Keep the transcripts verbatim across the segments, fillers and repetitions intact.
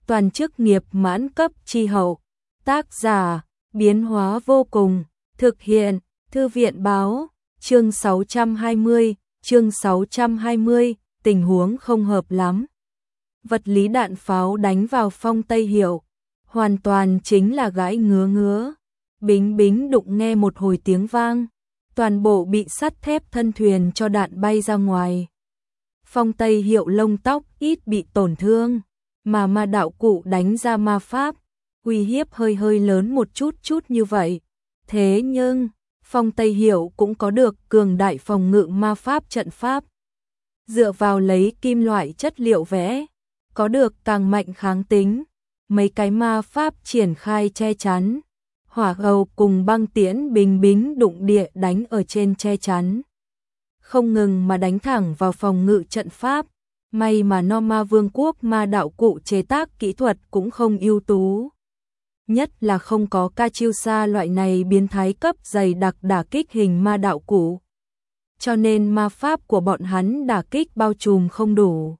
toàn chức nghiệp mãn cấp chi hậu. Tác giả, biến hóa vô cùng, thực hiện, Thư viện báo, chương sáu trăm hai mươi, chương sáu trăm hai mươi, tình huống không hợp lắm. Vật lý đạn pháo đánh vào Phong Tây Hiệu, hoàn toàn chính là gãi ngứa ngứa. Bính bính đụng nghe một hồi tiếng vang, toàn bộ bị sắt thép thân thuyền cho đạn bay ra ngoài. Phong Tây Hiệu lông tóc ít bị tổn thương, mà ma đạo cụ đánh ra ma pháp, uy hiếp hơi hơi lớn một chút chút như vậy. Thế nhưng, Phong Tây Hiệu cũng có được cường đại phòng ngự ma pháp trận pháp. Dựa vào lấy kim loại chất liệu vẽ, có được càng mạnh kháng tính, mấy cái ma pháp triển khai che chắn. Hỏa hầu cùng băng tiễn bình bính đụng địa đánh ở trên che chắn. Không ngừng mà đánh thẳng vào phòng ngự trận pháp. May mà No Ma Vương quốc ma đạo cụ chế tác kỹ thuật cũng không ưu tú. Nhất là không có Katyusha loại này biến thái cấp dày đặc đả kích hình ma đạo cụ. Cho nên ma pháp của bọn hắn đả kích bao trùm không đủ.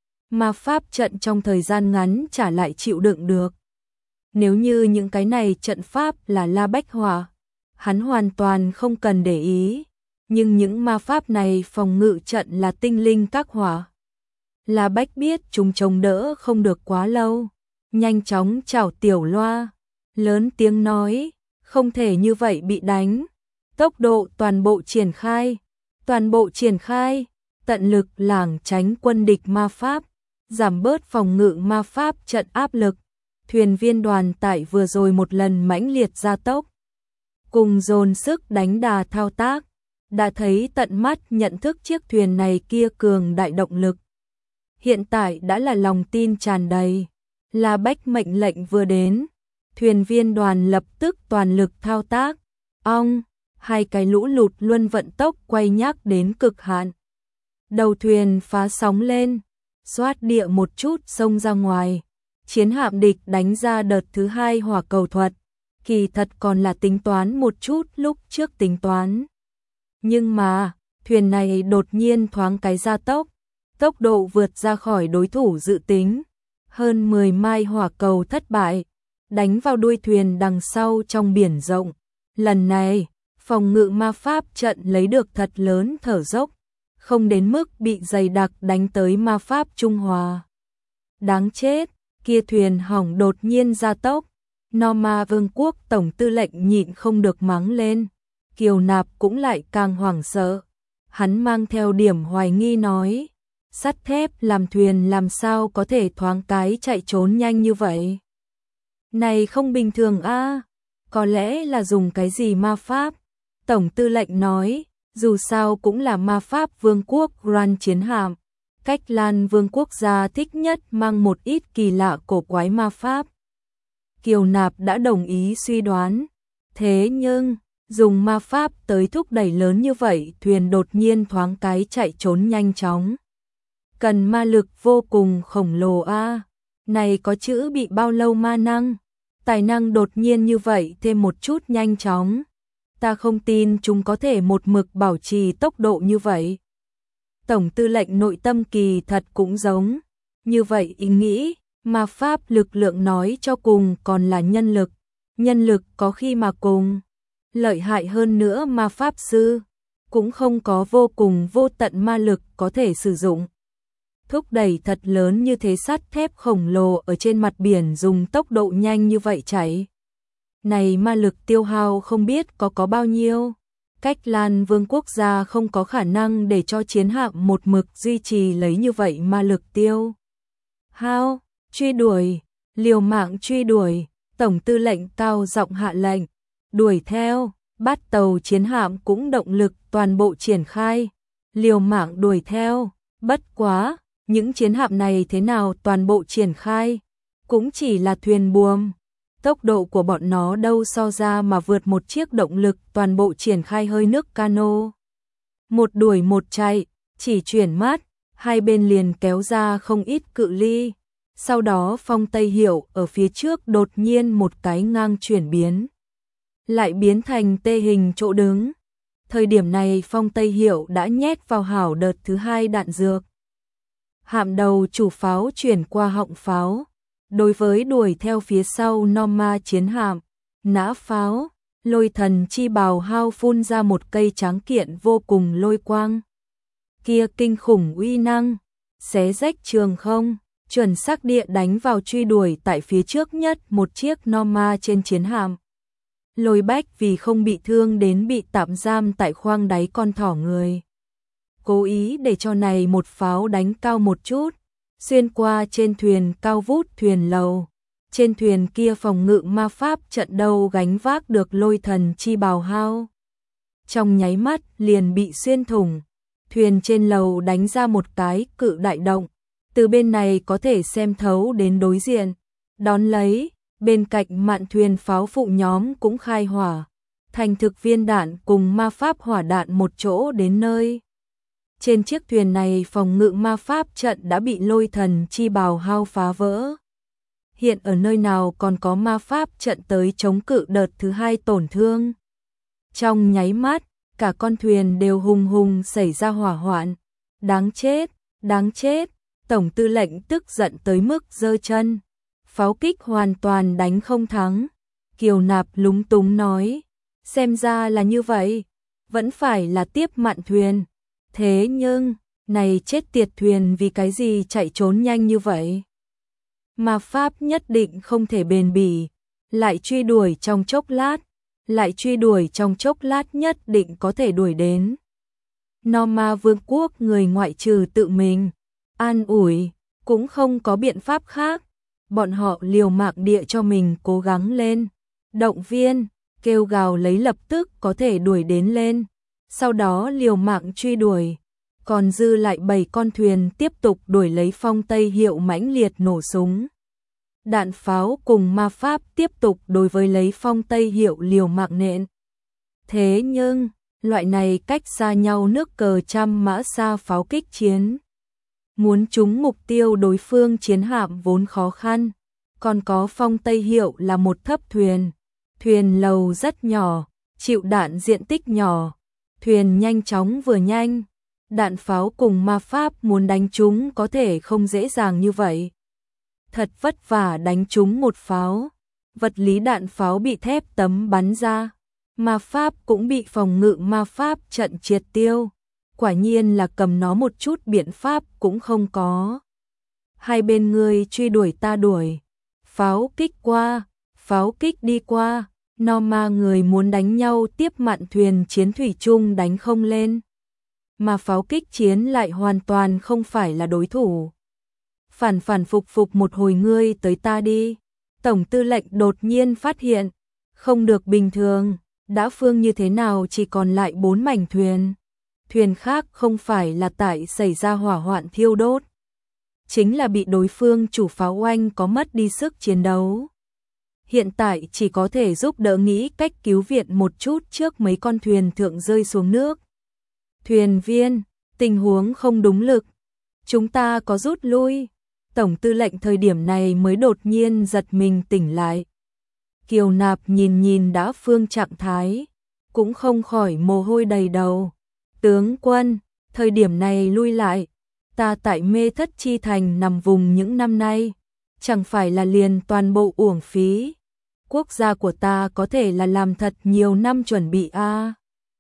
Ma pháp trận trong thời gian ngắn trả lại chịu đựng được. Nếu như những cái này trận pháp là La Bách Hỏa, hắn hoàn toàn không cần để ý. Nhưng những ma pháp này phòng ngự trận là tinh linh các hỏa. La Bách biết chúng chống đỡ không được quá lâu. Nhanh chóng chào tiểu loa, lớn tiếng nói, không thể như vậy bị đánh. Tốc độ toàn bộ triển khai, toàn bộ triển khai, tận lực lảng tránh quân địch ma pháp, giảm bớt phòng ngự ma pháp trận áp lực. Thuyền viên đoàn tại vừa rồi một lần mãnh liệt gia tốc, cùng dồn sức đánh đà thao tác, đã thấy tận mắt nhận thức chiếc thuyền này kia cường đại động lực. Hiện tại đã là lòng tin tràn đầy. La Bách mệnh lệnh vừa đến, thuyền viên đoàn lập tức toàn lực thao tác. Ong, hai cái lũ lụt luân vận tốc quay nhác đến cực hạn. Đầu thuyền phá sóng lên, xoát địa một chút xông ra ngoài. Chiến hạm địch đánh ra đợt thứ hai hỏa cầu thuật, kỳ thật còn là tính toán một chút lúc trước tính toán. Nhưng mà, thuyền này đột nhiên thoáng cái gia tốc, tốc độ vượt ra khỏi đối thủ dự tính. Hơn mười mai hỏa cầu thất bại, đánh vào đuôi thuyền đằng sau trong biển rộng. Lần này, phòng ngự ma pháp trận lấy được thật lớn thở dốc, không đến mức bị dày đặc đánh tới ma pháp Trung Hòa. Đáng chết! Kia thuyền hỏng đột nhiên gia tốc, No Ma Vương quốc tổng tư lệnh nhịn không được mắng lên. Kiều Nạp cũng lại càng hoảng sợ. Hắn mang theo điểm hoài nghi nói, sắt thép làm thuyền làm sao có thể thoáng cái chạy trốn nhanh như vậy? Này không bình thường a, à? Có lẽ là dùng cái gì ma pháp? Tổng tư lệnh nói, dù sao cũng là ma pháp vương quốc Grand chiến hạm. Cách Lan Vương quốc gia thích nhất mang một ít kỳ lạ cổ quái ma pháp. Kiều Nạp đã đồng ý suy đoán. Thế nhưng, dùng ma pháp tới thúc đẩy lớn như vậy, thuyền đột nhiên thoáng cái chạy trốn nhanh chóng. Cần ma lực vô cùng khổng lồ a. À. Này có chữ bị bao lâu ma năng? Tài năng đột nhiên như vậy thêm một chút nhanh chóng. Ta không tin chúng có thể một mực bảo trì tốc độ như vậy. Tổng tư lệnh nội tâm kỳ thật cũng giống. Như vậy ý nghĩ, ma pháp lực lượng nói cho cùng còn là nhân lực. Nhân lực có khi mà cùng. Lợi hại hơn nữa ma pháp sư, cũng không có vô cùng vô tận ma lực có thể sử dụng. Thúc đẩy thật lớn như thế sắt thép khổng lồ ở trên mặt biển dùng tốc độ nhanh như vậy chảy. Này ma lực tiêu hao không biết có có bao nhiêu. Cách Lan Vương quốc gia không có khả năng để cho chiến hạm một mực duy trì lấy như vậy ma lực tiêu hao. Truy đuổi, liều mạng truy đuổi, tổng tư lệnh cao giọng hạ lệnh, đuổi theo, bắt tàu chiến hạm cũng động lực toàn bộ triển khai, liều mạng đuổi theo. Bất quá, những chiến hạm này thế nào toàn bộ triển khai, cũng chỉ là thuyền buồm. Tốc độ của bọn nó đâu so ra mà vượt một chiếc động lực toàn bộ triển khai hơi nước cano. Một đuổi một chạy, chỉ chuyển mắt, hai bên liền kéo ra không ít cự ly. Sau đó Phong Tây Hiệu ở phía trước đột nhiên một cái ngang chuyển biến, lại biến thành tê hình chỗ đứng. Thời điểm này Phong Tây Hiệu đã nhét vào hảo đợt thứ hai đạn dược. Hạm đầu chủ pháo chuyển qua họng pháo, Đối với đuổi theo phía sau Norma chiến hạm, nã pháo, lôi thần chi bào hao phun ra một cây tráng kiện vô cùng lôi quang. Kia kinh khủng uy năng, xé rách trường không, chuẩn xác địa đánh vào truy đuổi tại phía trước nhất một chiếc Norma trên chiến hạm. Lôi Bách vì không bị thương đến bị tạm giam tại khoang đáy con thỏ người. Cố ý để cho này một pháo đánh cao một chút, xuyên qua trên thuyền cao vút thuyền lầu. Trên thuyền kia phòng ngự ma pháp trận đâu gánh vác được lôi thần chi bào hao. Trong nháy mắt liền bị xuyên thủng, thuyền trên lầu đánh ra một cái cự đại động. Từ bên này có thể xem thấu đến đối diện, đón lấy, bên cạnh mạn thuyền pháo phụ nhóm cũng khai hỏa, thành thực viên đạn cùng ma pháp hỏa đạn một chỗ đến nơi. Trên chiếc thuyền này phòng ngự ma pháp trận đã bị lôi thần chi bào hao phá vỡ. Hiện ở nơi nào còn có ma pháp trận tới chống cự đợt thứ hai tổn thương. Trong nháy mắt, cả con thuyền đều hùng hùng xảy ra hỏa hoạn. Đáng chết, đáng chết, tổng tư lệnh tức giận tới mức giơ chân. Pháo kích hoàn toàn đánh không thắng. Kiều Nạp lúng túng nói, xem ra là như vậy, vẫn phải là tiếp mạn thuyền. Thế nhưng, này chết tiệt thuyền vì cái gì chạy trốn nhanh như vậy? Ma pháp nhất định không thể bền bỉ, lại truy đuổi trong chốc lát, lại truy đuổi trong chốc lát nhất định có thể đuổi đến. Norma Vương quốc người ngoại trừ tự mình, an ủi, cũng không có biện pháp khác. Bọn họ liều mạng địa cho mình cố gắng lên, động viên, kêu gào lấy lập tức có thể đuổi đến lên, sau đó liều mạng truy đuổi. Còn dư lại bảy con thuyền tiếp tục đuổi lấy phong Tây hiệu mãnh liệt nổ súng. Đạn pháo cùng ma pháp tiếp tục đối với lấy phong Tây hiệu liều mạng nện. Thế nhưng, loại này cách xa nhau nước cờ trăm mã xa pháo kích chiến. Muốn trúng mục tiêu đối phương chiến hạm vốn khó khăn, còn có phong Tây hiệu là một thấp thuyền. Thuyền lầu rất nhỏ, chịu đạn diện tích nhỏ, thuyền nhanh chóng vừa nhanh. Đạn pháo cùng ma pháp muốn đánh chúng có thể không dễ dàng như vậy. Thật vất vả đánh chúng một pháo, vật lý đạn pháo bị thép tấm bắn ra, ma pháp cũng bị phòng ngự ma pháp trận triệt tiêu. Quả nhiên là cầm nó một chút biện pháp cũng không có. Hai bên người truy đuổi ta đuổi, pháo kích qua, pháo kích đi qua, Norma người muốn đánh nhau tiếp mạn thuyền chiến thủy chung đánh không lên. Mà pháo kích chiến lại hoàn toàn không phải là đối thủ. Phản phản phục phục một hồi ngươi tới ta đi. Tổng tư lệnh đột nhiên phát hiện, không được bình thường, đã phương như thế nào chỉ còn lại bốn mảnh thuyền. Thuyền khác không phải là tại xảy ra hỏa hoạn thiêu đốt, chính là bị đối phương chủ pháo oanh có mất đi sức chiến đấu. Hiện tại chỉ có thể giúp đỡ nghĩ cách cứu viện một chút trước mấy con thuyền thượng rơi xuống nước. Thuyền viên, tình huống không đúng lực, chúng ta có rút lui. Tổng tư lệnh thời điểm này mới đột nhiên giật mình tỉnh lại. Kiều Nạp nhìn nhìn đã phương trạng thái, cũng không khỏi mồ hôi đầy đầu. Tướng quân, thời điểm này lui lại, ta tại Mê Thất Chi Thành nằm vùng những năm nay, chẳng phải là liền toàn bộ uổng phí. Quốc gia của ta có thể là làm thật nhiều năm chuẩn bị a. À.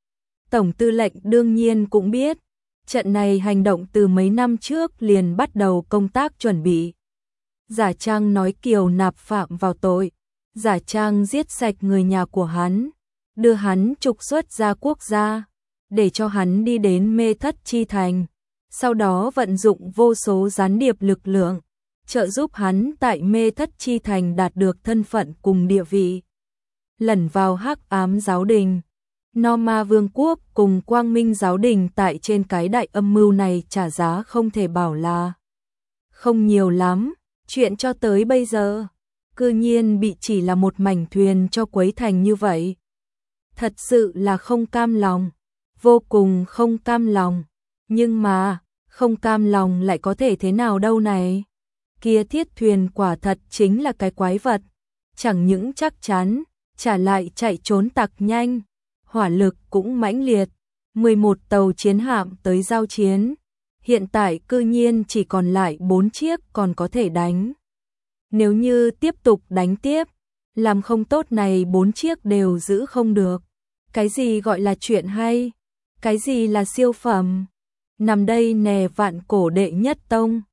Tổng tư lệnh đương nhiên cũng biết, trận này hành động từ mấy năm trước liền bắt đầu công tác chuẩn bị. Giả trang nói Kiều Nạp phạm vào tội, giả trang giết sạch người nhà của hắn, đưa hắn trục xuất ra quốc gia, để cho hắn đi đến Mê Thất Chi Thành, sau đó vận dụng vô số gián điệp lực lượng, trợ giúp hắn tại Mê Thất Chi Thành đạt được thân phận cùng địa vị. Lẩn vào hắc ám giáo đình, Norma Vương quốc cùng Quang Minh giáo đình tại trên cái đại âm mưu này trả giá không thể bảo là không nhiều lắm. Chuyện cho tới bây giờ, cư nhiên bị chỉ là một mảnh thuyền cho quấy thành như vậy. Thật sự là không cam lòng, vô cùng không cam lòng. Nhưng mà, không cam lòng lại có thể thế nào đâu này. Kia thiết thuyền quả thật chính là cái quái vật. Chẳng những chắc chắn, trả lại chạy trốn tặc nhanh. Hỏa lực cũng mãnh liệt. mười một tàu chiến hạm tới giao chiến. Hiện tại cư nhiên chỉ còn lại bốn chiếc còn có thể đánh. Nếu như tiếp tục đánh tiếp, làm không tốt này bốn chiếc đều giữ không được. Cái gì gọi là chuyện hay? Cái gì là siêu phẩm? Nằm đây nè vạn cổ đệ nhất tông.